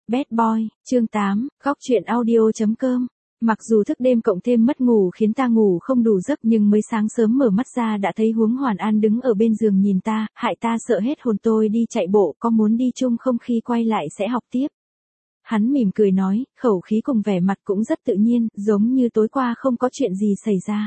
Bad Boy, chương 8, góc truyện audio.com. Mặc dù thức đêm cộng thêm mất ngủ khiến ta ngủ không đủ giấc nhưng mới sáng sớm mở mắt ra đã thấy Huống Hoàn An đứng ở bên giường nhìn ta, hại ta sợ hết hồn. Tôi đi chạy bộ, có muốn đi chung không, khi quay lại sẽ học tiếp. Hắn mỉm cười nói, khẩu khí cùng vẻ mặt cũng rất tự nhiên, giống như tối qua không có chuyện gì xảy ra.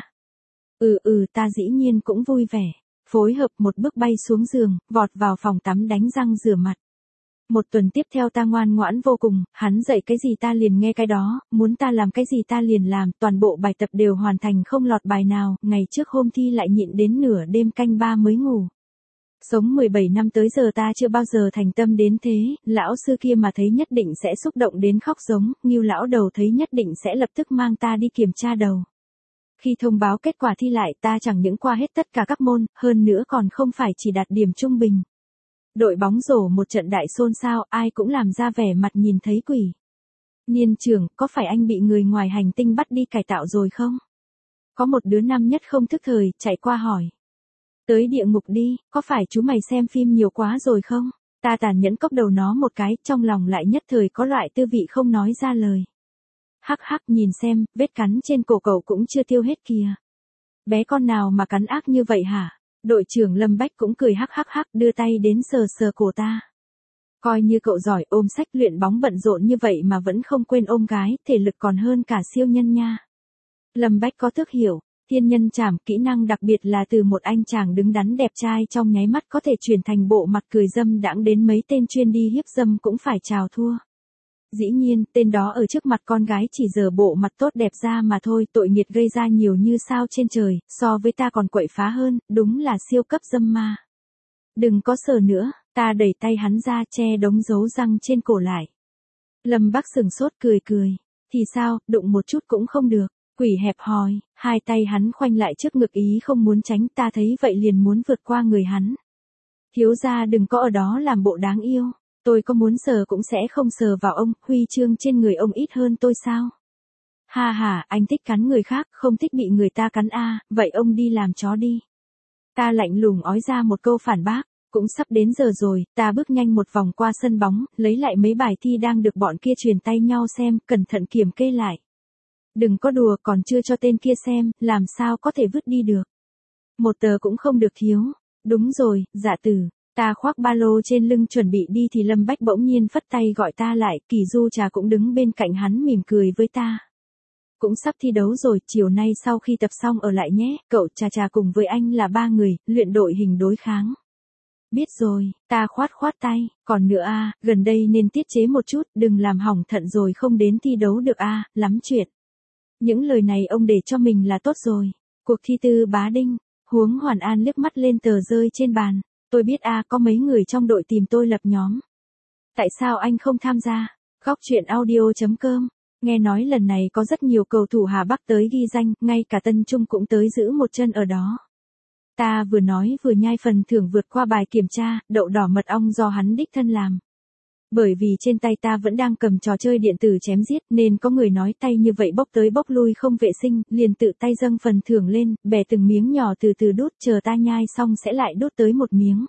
Ta dĩ nhiên cũng vui vẻ. Phối hợp một bước bay xuống giường, vọt vào phòng tắm đánh răng rửa mặt. Một tuần tiếp theo ta ngoan ngoãn vô cùng, hắn dạy cái gì ta liền nghe cái đó, muốn ta làm cái gì ta liền làm, toàn bộ bài tập đều hoàn thành không lọt bài nào, ngày trước hôm thi lại nhịn đến nửa đêm canh 3 mới ngủ. Sống 17 năm tới giờ ta chưa bao giờ thành tâm đến thế, lão sư kia mà thấy nhất định sẽ xúc động đến khóc giống, Ngưu lão đầu thấy nhất định sẽ lập tức mang ta đi kiểm tra đầu. Khi thông báo kết quả thi lại ta chẳng những qua hết tất cả các môn, hơn nữa còn không phải chỉ đạt điểm trung bình. Đội bóng rổ một trận đại xôn xao, ai cũng làm ra vẻ mặt nhìn thấy quỷ. Niên trưởng, có phải anh bị người ngoài hành tinh bắt đi cải tạo rồi không? Có một đứa năm nhất không thức thời, chạy qua hỏi. Tới địa ngục đi, có phải chú mày xem phim nhiều quá rồi không? Ta tàn nhẫn cốc đầu nó một cái, trong lòng lại nhất thời có loại tư vị không nói ra lời. Hắc hắc, nhìn xem, vết cắn trên cổ cậu cũng chưa tiêu hết kìa. Bé con nào mà cắn ác như vậy hả? Đội trưởng Lâm Bách cũng cười hắc hắc hắc, đưa tay đến sờ sờ cổ ta. Coi như cậu giỏi, ôm sách luyện bóng bận rộn như vậy mà vẫn không quên ôm gái, thể lực còn hơn cả siêu nhân nha. Lâm Bách có thức hiểu, thiên nhân trảm, kỹ năng đặc biệt là từ một anh chàng đứng đắn đẹp trai trong nháy mắt có thể chuyển thành bộ mặt cười dâm đãng đến mấy tên chuyên đi hiếp dâm cũng phải chào thua. Dĩ nhiên, tên đó ở trước mặt con gái chỉ giờ bộ mặt tốt đẹp ra mà thôi, tội nghiệt gây ra nhiều như sao trên trời, so với ta còn quậy phá hơn, đúng là siêu cấp dâm ma. Đừng có sờ nữa, ta đẩy tay hắn ra che đống dấu răng trên cổ lại. Lâm Bác sừng sốt cười cười, thì sao, đụng một chút cũng không được, quỷ hẹp hòi, hai tay hắn khoanh lại trước ngực ý không muốn tránh, ta thấy vậy liền muốn vượt qua người hắn. Thiếu gia đừng có ở đó làm bộ đáng yêu. Tôi có muốn sờ cũng sẽ không sờ vào ông, huy chương trên người ông ít hơn tôi sao? Ha ha, anh thích cắn người khác, không thích bị người ta cắn a, vậy ông đi làm chó đi. Ta lạnh lùng ói ra một câu phản bác, cũng sắp đến giờ rồi, ta bước nhanh một vòng qua sân bóng, lấy lại mấy bài thi đang được bọn kia truyền tay nhau xem, cẩn thận kiểm kê lại. Đừng có đùa, còn chưa cho tên kia xem, làm sao có thể vứt đi được. Một tờ cũng không được thiếu. Đúng rồi, dạ tử. Ta khoác ba lô trên lưng chuẩn bị đi thì Lâm Bách bỗng nhiên phất tay gọi ta lại, Kỳ Du Trà cũng đứng bên cạnh hắn mỉm cười với ta. Cũng sắp thi đấu rồi, chiều nay sau khi tập xong ở lại nhé, cậu Trà cùng với anh là 3 người, luyện đội hình đối kháng. Biết rồi, ta khoát tay, còn nữa gần đây nên tiết chế một chút, đừng làm hỏng thận rồi không đến thi đấu được lắm chuyện. Những lời này ông để cho mình là tốt rồi. Cuộc thi Tư Bá Đinh, Huống Hoàn An liếc mắt lên tờ rơi trên bàn. Tôi biết có mấy người trong đội tìm tôi lập nhóm. Tại sao anh không tham gia? Góc truyện audio.com. Nghe nói lần này có rất nhiều cầu thủ Hà Bắc tới ghi danh, ngay cả Tân Trung cũng tới giữ một chân ở đó. Ta vừa nói vừa nhai phần thưởng vượt qua bài kiểm tra, đậu đỏ mật ong do hắn đích thân làm. Bởi vì trên tay ta vẫn đang cầm trò chơi điện tử chém giết nên có người nói tay như vậy bốc tới bốc lui không vệ sinh, liền tự tay dâng phần thưởng lên, bẻ từng miếng nhỏ từ từ đút, chờ ta nhai xong sẽ lại đút tới một miếng.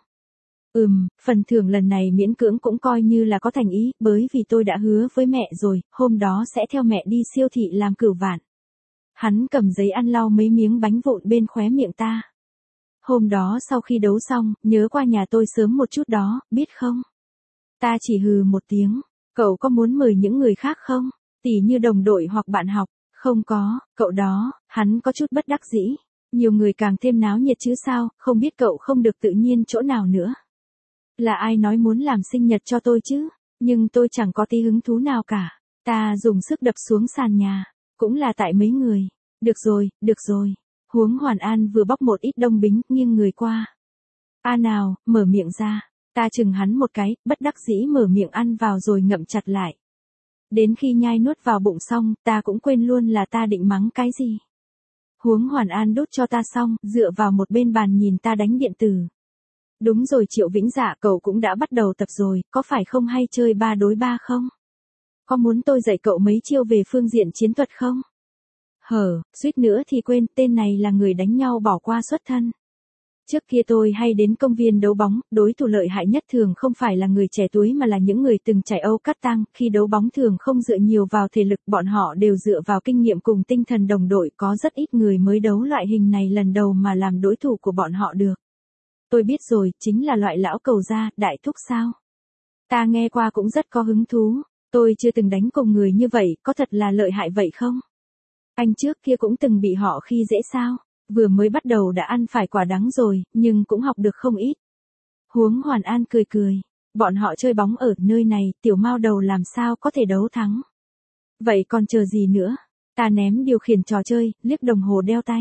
Phần thưởng lần này miễn cưỡng cũng coi như là có thành ý, bởi vì tôi đã hứa với mẹ rồi, hôm đó sẽ theo mẹ đi siêu thị làm cửu vạn. Hắn cầm giấy ăn lau mấy miếng bánh vụn bên khóe miệng ta. Hôm đó sau khi đấu xong, nhớ qua nhà tôi sớm một chút đó, biết không? Ta chỉ hừ một tiếng, cậu có muốn mời những người khác không? Tỉ như đồng đội hoặc bạn học, không có, cậu đó, hắn có chút bất đắc dĩ. Nhiều người càng thêm náo nhiệt chứ sao, không biết cậu không được tự nhiên chỗ nào nữa. Là ai nói muốn làm sinh nhật cho tôi chứ, nhưng tôi chẳng có tí hứng thú nào cả. Ta dùng sức đập xuống sàn nhà, cũng là tại mấy người. Được rồi. Huống Hoàn An vừa bóc một ít đông bính, nghiêng người qua. Nào, mở miệng ra. Ta chừng hắn một cái, bất đắc dĩ mở miệng ăn vào rồi ngậm chặt lại. Đến khi nhai nuốt vào bụng xong, ta cũng quên luôn là ta định mắng cái gì. Huống Hoàn An đút cho ta xong, dựa vào một bên bàn nhìn ta đánh điện tử. Đúng rồi Triệu Vĩnh Dạ, cậu cũng đã bắt đầu tập rồi, có phải không, hay chơi 3 đối 3 không? Có muốn tôi dạy cậu mấy chiêu về phương diện chiến thuật không? Suýt nữa thì quên, tên này là người đánh nhau bỏ qua xuất thân. Trước kia tôi hay đến công viên đấu bóng, đối thủ lợi hại nhất thường không phải là người trẻ tuổi mà là những người từng trải Âu cắt tăng, khi đấu bóng thường không dựa nhiều vào thể lực, bọn họ đều dựa vào kinh nghiệm cùng tinh thần đồng đội, có rất ít người mới đấu loại hình này lần đầu mà làm đối thủ của bọn họ được. Tôi biết rồi, chính là loại lão cầu gia, đại thúc sao? Ta nghe qua cũng rất có hứng thú, tôi chưa từng đánh cùng người như vậy, có thật là lợi hại vậy không? Anh trước kia cũng từng bị họ khi dễ sao? Vừa mới bắt đầu đã ăn phải quả đắng rồi, nhưng cũng học được không ít. Huống Hoàn An cười cười. Bọn họ chơi bóng ở nơi này, tiểu mao đầu làm sao có thể đấu thắng. Vậy còn chờ gì nữa? Ta ném điều khiển trò chơi, liếc đồng hồ đeo tay.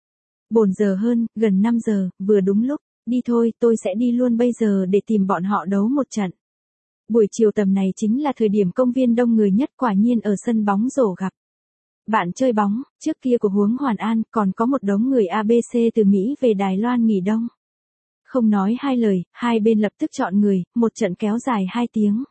4 giờ hơn, gần 5 giờ, vừa đúng lúc. Đi thôi, tôi sẽ đi luôn bây giờ để tìm bọn họ đấu một trận. Buổi chiều tầm này chính là thời điểm công viên đông người nhất, quả nhiên ở sân bóng rổ gặp. Bạn chơi bóng, trước kia của Huống Hoàn An còn có một đống người ABC từ Mỹ về Đài Loan nghỉ đông. Không nói hai lời, hai bên lập tức chọn người, một trận kéo dài 2 tiếng.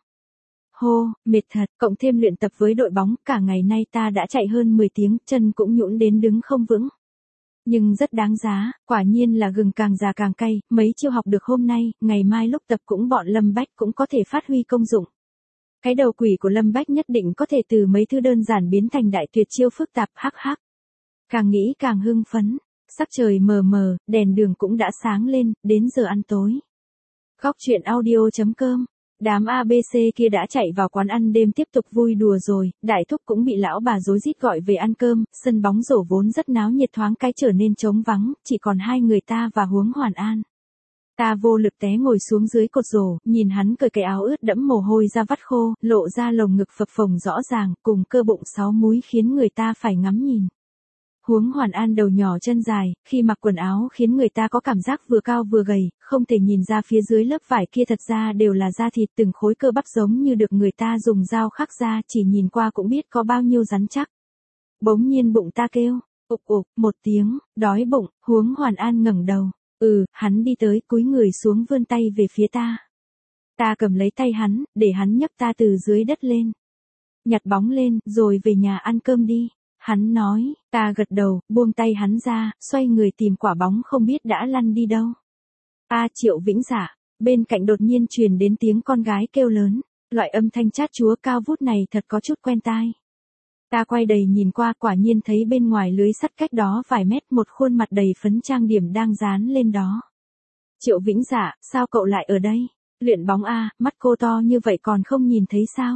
Hô, mệt thật, cộng thêm luyện tập với đội bóng, cả ngày nay ta đã chạy hơn 10 tiếng, chân cũng nhũn đến đứng không vững. Nhưng rất đáng giá, quả nhiên là gừng càng già càng cay, mấy chiêu học được hôm nay, ngày mai lúc tập cũng bọn Lâm Bách cũng có thể phát huy công dụng. Cái đầu quỷ của Lâm Bách nhất định có thể từ mấy thứ đơn giản biến thành đại tuyệt chiêu phức tạp, hắc hắc. Càng nghĩ càng hưng phấn, sắc trời mờ mờ, đèn đường cũng đã sáng lên, đến giờ ăn tối. Góc truyện audio.com. Đám ABC kia đã chạy vào quán ăn đêm tiếp tục vui đùa rồi, đại thúc cũng bị lão bà rối rít gọi về ăn cơm, sân bóng rổ vốn rất náo nhiệt thoáng cái trở nên trống vắng, chỉ còn hai người ta và Huống Hoàn An. Ta vô lực té ngồi xuống dưới cột rổ, nhìn hắn cởi cái áo ướt đẫm mồ hôi ra vắt khô, lộ ra lồng ngực phập phồng rõ ràng, cùng cơ bụng 6 múi khiến người ta phải ngắm nhìn. Huống Hoàn An đầu nhỏ chân dài, khi mặc quần áo khiến người ta có cảm giác vừa cao vừa gầy, không thể nhìn ra phía dưới lớp vải kia thật ra đều là da thịt, từng khối cơ bắp giống như được người ta dùng dao khắc ra, chỉ nhìn qua cũng biết có bao nhiêu rắn chắc. Bỗng nhiên bụng ta kêu, ục ục, một tiếng, đói bụng, Huống Hoàn An ngẩng đầu. Hắn đi tới, cúi người xuống vươn tay về phía ta. Ta cầm lấy tay hắn, để hắn nhấc ta từ dưới đất lên. Nhặt bóng lên, rồi về nhà ăn cơm đi. Hắn nói, ta gật đầu, buông tay hắn ra, xoay người tìm quả bóng không biết đã lăn đi đâu. Triệu Vĩnh Dạ, bên cạnh đột nhiên truyền đến tiếng con gái kêu lớn, loại âm thanh chát chúa cao vút này thật có chút quen tai. Ta quay đầy nhìn qua, quả nhiên thấy bên ngoài lưới sắt cách đó vài mét một khuôn mặt đầy phấn trang điểm đang dán lên đó. Triệu Vĩnh Dạ, sao cậu lại ở đây? Luyện bóng mắt cô to như vậy còn không nhìn thấy sao?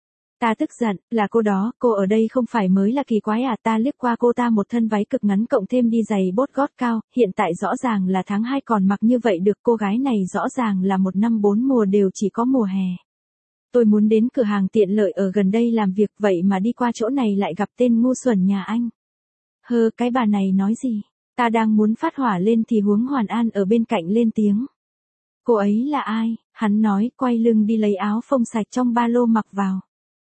Ta tức giận, là cô đó, cô ở đây không phải mới là kỳ quái ta liếc qua cô ta một thân váy cực ngắn cộng thêm đi giày bốt gót cao, hiện tại rõ ràng là tháng 2 còn mặc như vậy được, cô gái này rõ ràng là 1 năm 4 mùa đều chỉ có mùa hè. Tôi muốn đến cửa hàng tiện lợi ở gần đây làm việc, vậy mà đi qua chỗ này lại gặp tên ngu xuẩn nhà anh. Cái bà này nói gì? Ta đang muốn phát hỏa lên thì Huống Hoàn An ở bên cạnh lên tiếng. Cô ấy là ai? Hắn nói, quay lưng đi lấy áo phông sạch trong ba lô mặc vào.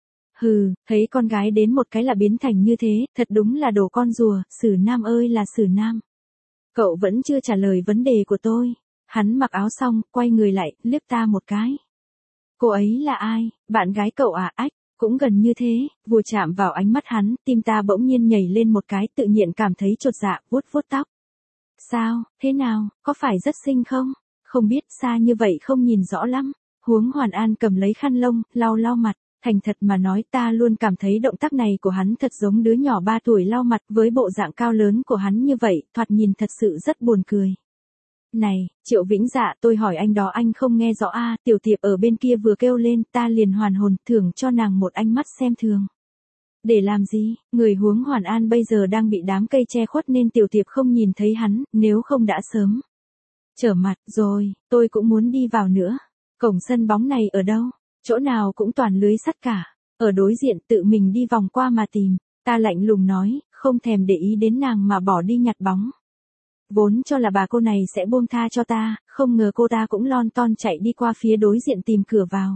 Thấy con gái đến một cái là biến thành như thế, thật đúng là đồ con rùa, Sử Nam ơi là Sử Nam. Cậu vẫn chưa trả lời vấn đề của tôi. Hắn mặc áo xong, quay người lại, liếc ta một cái. Cô ấy là ai? Bạn gái cậu ách, cũng gần như thế, vừa chạm vào ánh mắt hắn, tim ta bỗng nhiên nhảy lên một cái, tự nhiên cảm thấy chột dạ, vuốt vuốt tóc. Sao, thế nào, có phải rất xinh không? Không biết, xa như vậy không nhìn rõ lắm. Huống Hoàn An cầm lấy khăn lông, lau lau mặt. Thành thật mà nói, ta luôn cảm thấy động tác này của hắn thật giống đứa nhỏ 3 tuổi lau mặt, với bộ dạng cao lớn của hắn như vậy, thoạt nhìn thật sự rất buồn cười. Này, Triệu Vĩnh Dạ, tôi hỏi anh đó anh không nghe rõ Tiểu Tiệp ở bên kia vừa kêu lên, ta liền hoàn hồn, thưởng cho nàng một ánh mắt xem thường. Để làm gì, người Huống Hoàn An bây giờ đang bị đám cây che khuất nên Tiểu Tiệp không nhìn thấy hắn, nếu không đã sớm trở mặt rồi, tôi cũng muốn đi vào nữa. Cổng sân bóng này ở đâu? Chỗ nào cũng toàn lưới sắt cả. Ở đối diện, tự mình đi vòng qua mà tìm. Ta lạnh lùng nói, không thèm để ý đến nàng mà bỏ đi nhặt bóng. Vốn cho là bà cô này sẽ buông tha cho ta, không ngờ cô ta cũng lon ton chạy đi qua phía đối diện tìm cửa vào.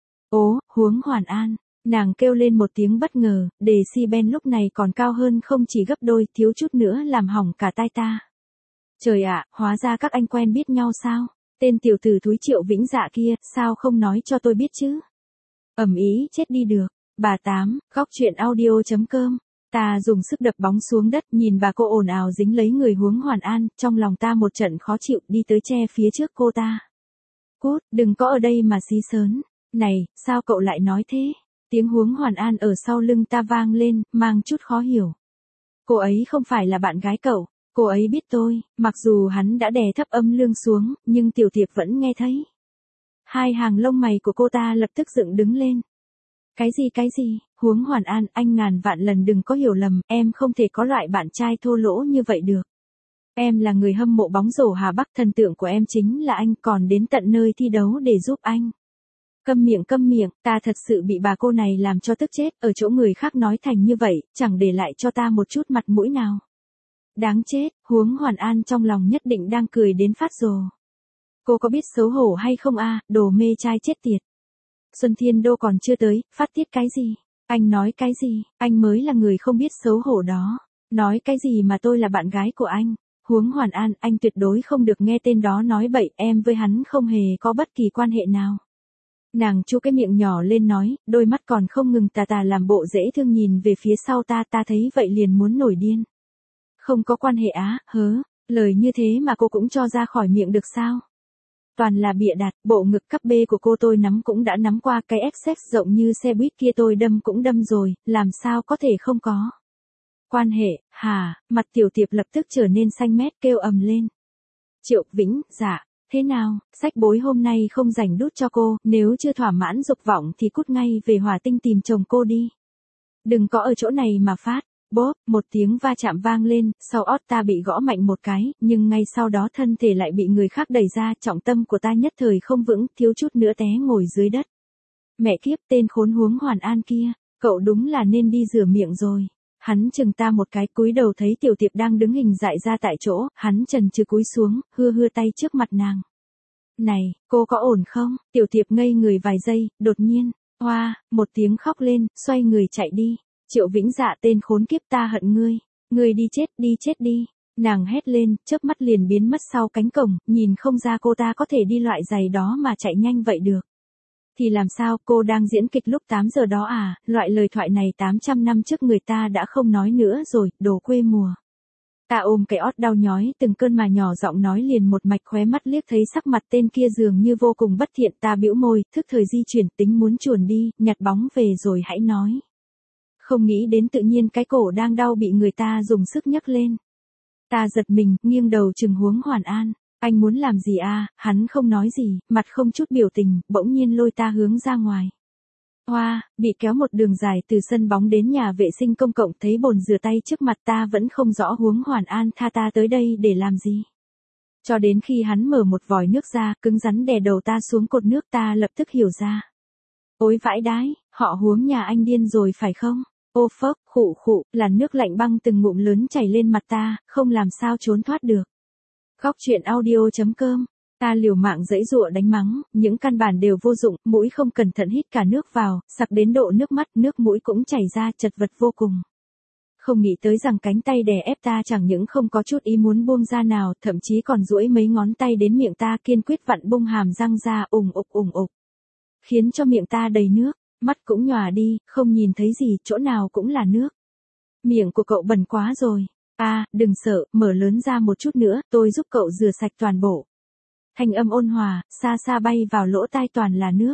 Huống Hoàn An. Nàng kêu lên một tiếng bất ngờ, decibel lúc này còn cao hơn không chỉ gấp đôi, thiếu chút nữa làm hỏng cả tai ta. Trời ạ, hóa ra các anh quen biết nhau sao? Tên tiểu tử thúi Triệu Vĩnh Dạ kia, sao không nói cho tôi biết chứ? Ầm ĩ chết đi được. Bà Tám, góc truyện audio.com Ta dùng sức đập bóng xuống đất, nhìn bà cô ồn ào dính lấy người Huống Hoàn An, trong lòng ta một trận khó chịu, đi tới che phía trước cô ta. Cút, đừng có ở đây mà xí sớn. Này, sao cậu lại nói thế? Tiếng Huống Hoàn An ở sau lưng ta vang lên, mang chút khó hiểu. Cô ấy không phải là bạn gái cậu, cô ấy biết tôi, mặc dù hắn đã đè thấp âm lượng xuống, nhưng Tiểu Tiệp vẫn nghe thấy. Hai hàng lông mày của cô ta lập tức dựng đứng lên. Cái gì, Huống Hoàn An, anh ngàn vạn lần đừng có hiểu lầm, em không thể có loại bạn trai thô lỗ như vậy được. Em là người hâm mộ bóng rổ Hà Bắc, thần tượng của em chính là anh, còn đến tận nơi thi đấu để giúp anh. Câm miệng, ta thật sự bị bà cô này làm cho tức chết, ở chỗ người khác nói thành như vậy, chẳng để lại cho ta một chút mặt mũi nào. Đáng chết, Huống Hoàn An trong lòng nhất định đang cười đến phát rồ. Cô có biết xấu hổ hay không a, đồ mê trai chết tiệt. Xuân Thiên Đô còn chưa tới, phát tiết cái gì? Anh nói cái gì? Anh mới là người không biết xấu hổ đó. Nói cái gì mà tôi là bạn gái của anh? Huống Hoàn An, anh tuyệt đối không được nghe tên đó nói bậy, em với hắn không hề có bất kỳ quan hệ nào. Nàng chu cái miệng nhỏ lên nói, đôi mắt còn không ngừng tà làm bộ dễ thương nhìn về phía sau ta thấy vậy liền muốn nổi điên. Không có quan hệ á, lời như thế mà cô cũng cho ra khỏi miệng được sao? Toàn là bịa đặt, bộ ngực cấp B của cô tôi nắm cũng đã nắm qua, cái XX rộng như xe buýt kia tôi đâm cũng đâm rồi, làm sao có thể không có. Quan hệ, mặt Tiểu Tiệp lập tức trở nên xanh mét kêu ầm lên. Triệu Vĩnh, dạ, thế nào, sách bối hôm nay không rảnh đút cho cô, nếu chưa thỏa mãn dục vọng thì cút ngay về Hỏa Tinh tìm chồng cô đi. Đừng có ở chỗ này mà phát. Bốp, một tiếng va chạm vang lên, sau ót ta bị gõ mạnh một cái, nhưng ngay sau đó thân thể lại bị người khác đẩy ra, trọng tâm của ta nhất thời không vững, thiếu chút nữa té ngồi dưới đất. Mẹ kiếp, tên khốn Huống Hoàn An kia, cậu đúng là nên đi rửa miệng rồi. Hắn chừng ta một cái, cúi đầu thấy Tiểu Tiệp đang đứng hình dại ra tại chỗ, hắn chần chừ cúi xuống, hưa tay trước mặt nàng. Này, cô có ổn không? Tiểu Tiệp ngây người vài giây, đột nhiên, một tiếng khóc lên, xoay người chạy đi. Triệu Vĩnh, dạ tên khốn kiếp, ta hận ngươi. Ngươi đi chết đi. Nàng hét lên, chớp mắt liền biến mất sau cánh cổng, nhìn không ra cô ta có thể đi loại giày đó mà chạy nhanh vậy được. Thì làm sao, cô đang diễn kịch lúc 8 giờ đó à, loại lời thoại này 800 năm trước người ta đã không nói nữa rồi, đồ quê mùa. Ta ôm cái ót đau nhói từng cơn mà nhỏ giọng nói liền một mạch, khóe mắt liếc thấy sắc mặt tên kia dường như vô cùng bất thiện, ta bĩu môi, thức thời di chuyển, tính muốn chuồn đi, nhặt bóng về rồi hãy nói. Không nghĩ đến tự nhiên cái cổ đang đau bị người ta dùng sức nhấc lên. Ta giật mình, nghiêng đầu chừng Huống Hoàn An. Anh muốn làm gì à? Hắn không nói gì, mặt không chút biểu tình, bỗng nhiên lôi ta hướng ra ngoài. Bị kéo một đường dài từ sân bóng đến nhà vệ sinh công cộng, thấy bồn rửa tay trước mặt ta vẫn không rõ Huống Hoàn An tha ta tới đây để làm gì. Cho đến khi hắn mở một vòi nước ra, cứng rắn đè đầu ta xuống cột nước, ta lập tức hiểu ra. Ôi vãi đái, họ Huống nhà anh điên rồi phải không? Ô phốc, khụ, làn nước lạnh băng từng ngụm lớn chảy lên mặt ta, không làm sao trốn thoát được. Góc truyện audio.com, ta liều mạng giãy giụa đánh mắng, những căn bản đều vô dụng, mũi không cẩn thận hít cả nước vào, sặc đến độ nước mắt, nước mũi cũng chảy ra, chật vật vô cùng. Không nghĩ tới rằng cánh tay đè ép ta chẳng những không có chút ý muốn buông ra nào, thậm chí còn duỗi mấy ngón tay đến miệng ta, kiên quyết vặn bung hàm răng ra, ùng ục. Khiến cho miệng ta đầy nước. Mắt cũng nhòa đi, không nhìn thấy gì, chỗ nào cũng là nước. Miệng của cậu bẩn quá rồi. Đừng sợ, mở lớn ra một chút nữa, tôi giúp cậu rửa sạch toàn bộ. Thanh âm ôn hòa, xa bay vào lỗ tai, toàn là nước.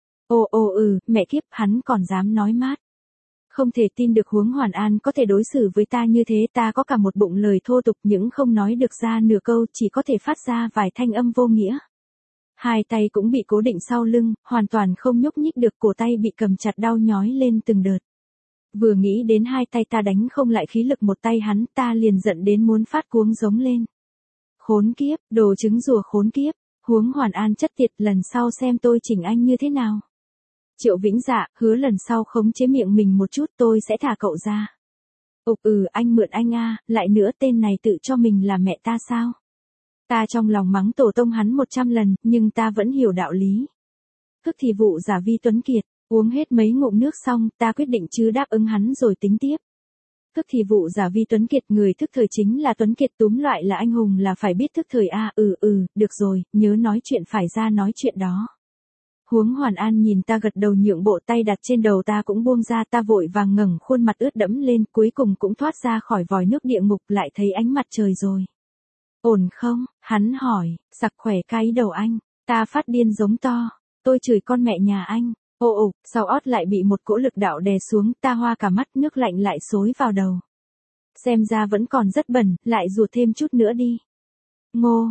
Mẹ kiếp, hắn còn dám nói mát. Không thể tin được Huống Hoàn An có thể đối xử với ta như thế, ta có cả một bụng lời thô tục nhưng không nói được ra nửa câu, chỉ có thể phát ra vài thanh âm vô nghĩa. Hai tay cũng bị cố định sau lưng, hoàn toàn không nhúc nhích được, cổ tay bị cầm chặt đau nhói lên từng đợt. Vừa nghĩ đến hai tay ta đánh không lại khí lực một tay hắn, ta liền giận đến muốn phát cuống giống lên. Khốn kiếp, đồ trứng rùa khốn kiếp, Huống Hoàn An chất tiệt, lần sau xem tôi chỉnh anh như thế nào. Triệu Vĩnh, dạ, hứa lần sau khống chế miệng mình một chút tôi sẽ thả cậu ra. Anh mượn anh lại nữa tên này tự cho mình là mẹ ta sao? Ta trong lòng mắng tổ tông hắn 100 lần, nhưng ta vẫn hiểu đạo lý. Thức thì vụ giả Vi Tuấn Kiệt, uống hết mấy ngụm nước xong, ta quyết định chứ đáp ứng hắn rồi tính tiếp. Thức thì vụ giả Vi Tuấn Kiệt, người thức thời chính là Tuấn Kiệt, túm lại là anh hùng là phải biết thức thời được rồi, nhớ nói chuyện phải ra nói chuyện đó. Huống Hoàn An nhìn ta gật đầu nhượng bộ, tay đặt trên đầu ta cũng buông ra, ta vội vàng ngẩng khuôn mặt ướt đẫm lên, cuối cùng cũng thoát ra khỏi vòi nước địa ngục, lại thấy ánh mặt trời rồi. Ổn không? Hắn hỏi, sặc khỏe cái đầu anh. Ta phát điên giống to. Tôi chửi con mẹ nhà anh. Ồ, sau ót lại bị một cỗ lực đạo đè xuống, ta hoa cả mắt, nước lạnh lại xối vào đầu. Xem ra vẫn còn rất bẩn, lại rụt thêm chút nữa đi. Ngô,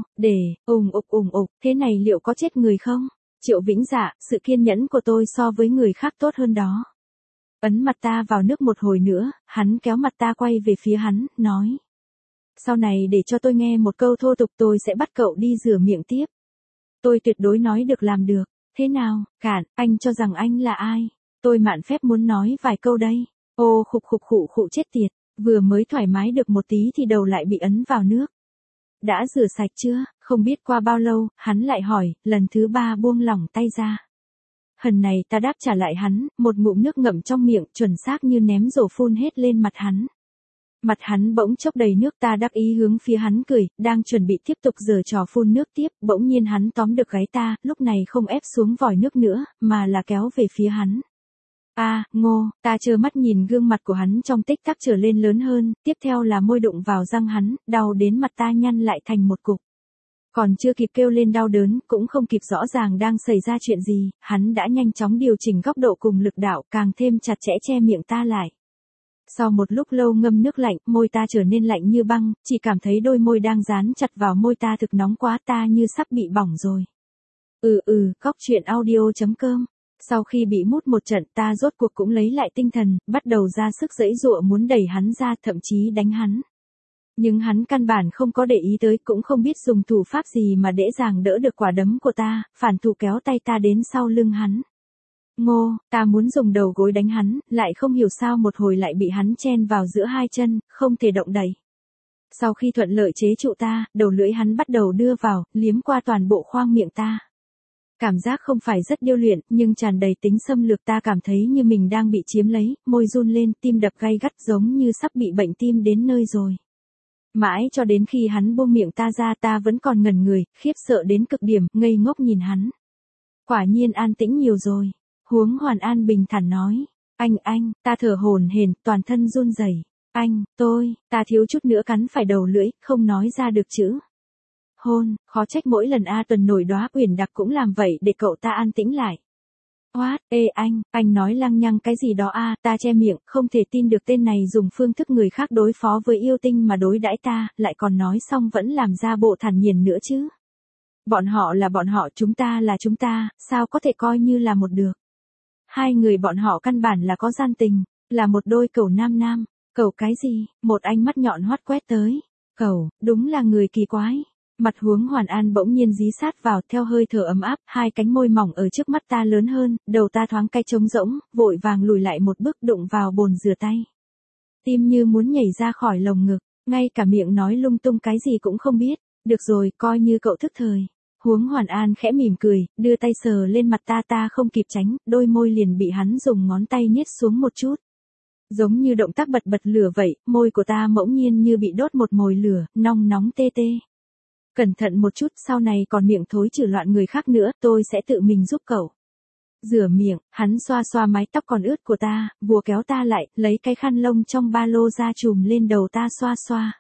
ủng ục, thế này liệu có chết người không? Triệu Vĩnh Dạ, sự kiên nhẫn của tôi so với người khác tốt hơn đó. Ấn mặt ta vào nước một hồi nữa, hắn kéo mặt ta quay về phía hắn, nói. Sau này để cho tôi nghe một câu thô tục tôi sẽ bắt cậu đi rửa miệng tiếp. Tôi tuyệt đối nói được làm được. Thế nào, Cản, anh cho rằng anh là ai? Tôi mạn phép muốn nói vài câu đây. Ô khụ chết tiệt, vừa mới thoải mái được một tí thì đầu lại bị ấn vào nước. Đã rửa sạch chưa? Không biết qua bao lâu, hắn lại hỏi, lần thứ 3 buông lỏng tay ra. Hần này ta đáp trả lại hắn, một ngụm nước ngậm trong miệng, chuẩn xác như ném rổ phun hết lên mặt hắn. Mặt hắn bỗng chốc đầy nước, ta đắc ý hướng phía hắn cười, đang chuẩn bị tiếp tục giở trò phun nước tiếp, bỗng nhiên hắn tóm được gáy ta, lúc này không ép xuống vòi nước nữa, mà là kéo về phía hắn. Ngô, ta trơ mắt nhìn gương mặt của hắn trong tích tắc trở lên lớn hơn, tiếp theo là môi đụng vào răng hắn, đau đến mặt ta nhăn lại thành một cục. Còn chưa kịp kêu lên đau đớn, cũng không kịp rõ ràng đang xảy ra chuyện gì, hắn đã nhanh chóng điều chỉnh góc độ cùng lực đạo, càng thêm chặt chẽ che miệng ta lại. Sau một lúc lâu ngâm nước lạnh, môi ta trở nên lạnh như băng, chỉ cảm thấy đôi môi đang dán chặt vào môi ta thực nóng quá, ta như sắp bị bỏng rồi. Góc truyện audio.com. Sau khi bị mút một trận, ta rốt cuộc cũng lấy lại tinh thần, bắt đầu ra sức giãy giụa muốn đẩy hắn ra, thậm chí đánh hắn. Nhưng hắn căn bản không có để ý tới, cũng không biết dùng thủ pháp gì mà dễ dàng đỡ được quả đấm của ta, phản thủ kéo tay ta đến sau lưng hắn. Ngô, ta muốn dùng đầu gối đánh hắn, lại không hiểu sao một hồi lại bị hắn chen vào giữa hai chân, không thể động đậy. Sau khi thuận lợi chế trụ ta, đầu lưỡi hắn bắt đầu đưa vào, liếm qua toàn bộ khoang miệng ta. Cảm giác không phải rất điêu luyện, nhưng tràn đầy tính xâm lược, ta cảm thấy như mình đang bị chiếm lấy, môi run lên, tim đập gay gắt giống như sắp bị bệnh tim đến nơi rồi. Mãi cho đến khi hắn buông miệng ta ra, ta vẫn còn ngẩn người, khiếp sợ đến cực điểm, ngây ngốc nhìn hắn. Quả nhiên an tĩnh nhiều rồi. Huống Hoàn An bình thản nói. Anh, ta thở hổn hển, toàn thân run rẩy. Ta thiếu chút nữa cắn phải đầu lưỡi, không nói ra được chữ. Hôn, khó trách mỗi lần Tuần nổi đóa Uyển Đặc cũng làm vậy để cậu ta an tĩnh lại. Anh nói lăng nhăng cái gì đó ta che miệng, không thể tin được tên này dùng phương thức người khác đối phó với yêu tinh mà đối đãi ta, lại còn nói xong vẫn làm ra bộ thản nhiên nữa chứ. Bọn họ là bọn họ, chúng ta là chúng ta, sao có thể coi như là một được. Hai người bọn họ căn bản là có gian tình, là một đôi cẩu nam. Cẩu cái gì? Một ánh mắt nhọn hoắt quét tới. Cẩu, đúng là người kỳ quái. Mặt Huống Hoàn An bỗng nhiên dí sát vào, theo hơi thở ấm áp, hai cánh môi mỏng ở trước mắt ta lớn hơn, đầu ta thoáng cái trống rỗng, vội vàng lùi lại một bước, đụng vào bồn rửa tay. Tim như muốn nhảy ra khỏi lồng ngực, ngay cả miệng nói lung tung cái gì cũng không biết. Được rồi, coi như cậu thức thời. Huống Hoàn An khẽ mỉm cười, đưa tay sờ lên mặt ta không kịp tránh, đôi môi liền bị hắn dùng ngón tay nhét xuống một chút. Giống như động tác bật lửa vậy, môi của ta bỗng nhiên như bị đốt một mồi lửa, nóng tê. Cẩn thận một chút, sau này còn miệng thối trừ loạn người khác nữa, tôi sẽ tự mình giúp cậu. Rửa miệng, hắn xoa mái tóc còn ướt của ta, vùa kéo ta lại, lấy cái khăn lông trong ba lô ra chùm lên đầu ta xoa.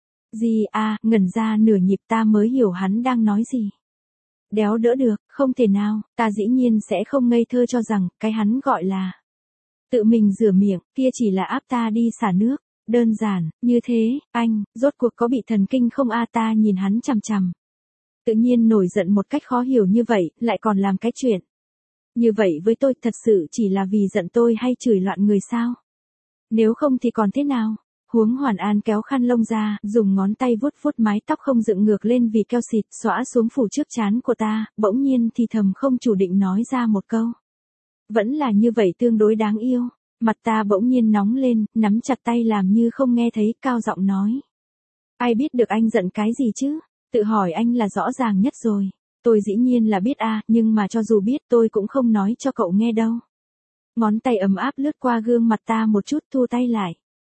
Ngẩn ra nửa nhịp ta mới hiểu hắn đang nói gì. Đéo đỡ được, không thể nào, ta dĩ nhiên sẽ không ngây thơ cho rằng, cái hắn gọi là tự mình rửa miệng, kia chỉ là áp ta đi xả nước. Đơn giản, như thế, anh, rốt cuộc có bị thần kinh không ta nhìn hắn chằm chằm. Tự nhiên nổi giận một cách khó hiểu như vậy, lại còn làm cái chuyện. Như vậy với tôi thật sự chỉ là vì giận tôi hay chửi loạn người sao? Nếu không thì còn thế nào? Huống Hoàn An kéo khăn lông ra, dùng ngón tay vuốt mái tóc không dựng ngược lên vì keo xịt, xõa xuống phủ trước trán của ta, bỗng nhiên thì thầm không chủ định nói ra một câu. Vẫn là như vậy tương đối đáng yêu. Mặt ta bỗng nhiên nóng lên, nắm chặt tay làm như không nghe thấy, cao giọng nói. Ai biết được anh giận cái gì chứ? Tự hỏi anh là rõ ràng nhất rồi. Tôi dĩ nhiên là biết nhưng mà cho dù biết tôi cũng không nói cho cậu nghe đâu. Ngón tay ấm áp lướt qua gương mặt ta một chút, thu tay lại.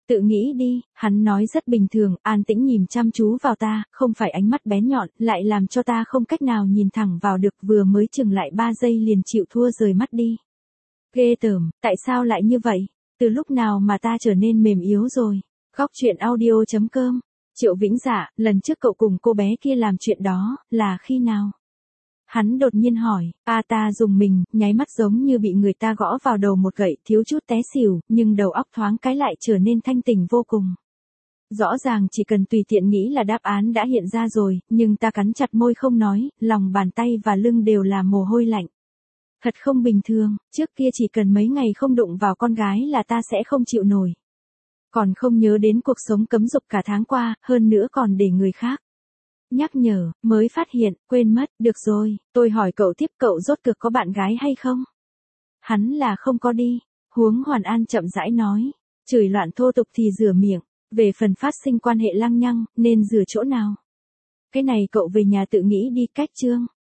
Tự nghĩ đi, hắn nói rất bình thường, an tĩnh nhìn chăm chú vào ta, không phải ánh mắt bén nhọn, lại làm cho ta không cách nào nhìn thẳng vào được, vừa mới chừng lại 3 giây liền chịu thua rời mắt đi. Ghê tởm, tại sao lại như vậy? Từ lúc nào mà ta trở nên mềm yếu rồi? Góc truyện audio.com. Triệu Vĩnh Dạ, lần trước cậu cùng cô bé kia làm chuyện đó, là khi nào? Hắn đột nhiên hỏi, ta dùng mình, nháy mắt giống như bị người ta gõ vào đầu một gậy, thiếu chút té xỉu, nhưng đầu óc thoáng cái lại trở nên thanh tỉnh vô cùng. Rõ ràng chỉ cần tùy tiện nghĩ là đáp án đã hiện ra rồi, nhưng ta cắn chặt môi không nói, lòng bàn tay và lưng đều là mồ hôi lạnh. Thật không bình thường, trước kia chỉ cần mấy ngày không đụng vào con gái là ta sẽ không chịu nổi. Còn không nhớ đến cuộc sống cấm dục cả tháng qua, hơn nữa còn để người khác nhắc nhở, mới phát hiện, quên mất, được rồi, tôi hỏi cậu tiếp, cậu rốt cuộc có bạn gái hay không? Hắn là không có đi, Huống Hoàn An chậm rãi nói, chửi loạn thô tục thì rửa miệng, về phần phát sinh quan hệ lăng nhăng, nên rửa chỗ nào? Cái này cậu về nhà tự nghĩ đi, cách chương.